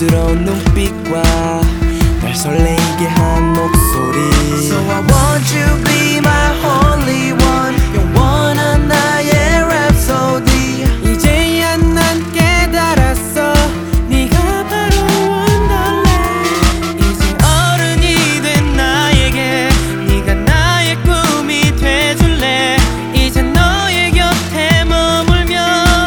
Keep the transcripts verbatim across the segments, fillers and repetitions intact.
부드러운 눈빛과 날 설레이게 한 목소리. So I want you to be my only one. 영원한 나의 rhapsody. 이제야 난 깨달았어, 네가 바로 원더land. 이제 어른이 된 나에게 네가 나의 꿈이 돼줄래. 이제 너의 곁에 머물며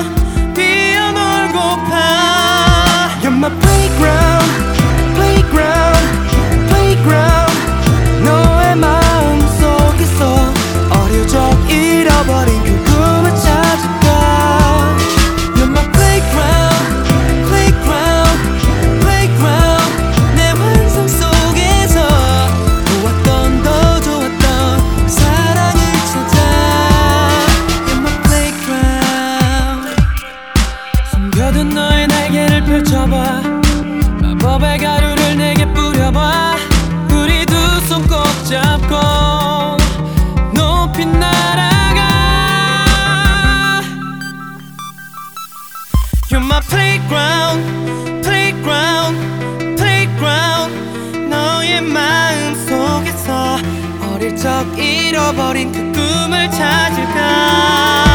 뛰어놀고파. You're my playground, playground, playground. 너의 마음 속에서 어려져 잃어버린 그 꿈을 찾을까. You're my playground, playground, playground. 내 환상 속에서 보았던 더 좋았던 사랑을 찾아. You're my playground. 숨겨둔 너의 날개를 펼쳐봐. 마법의 가루를 내게 뿌려봐. 우리 두 손 꼭 잡고 높이 날아가. You're my playground, playground, playground. 너의 마음 속에서 어릴 적 잃어버린 그 꿈을 찾을까.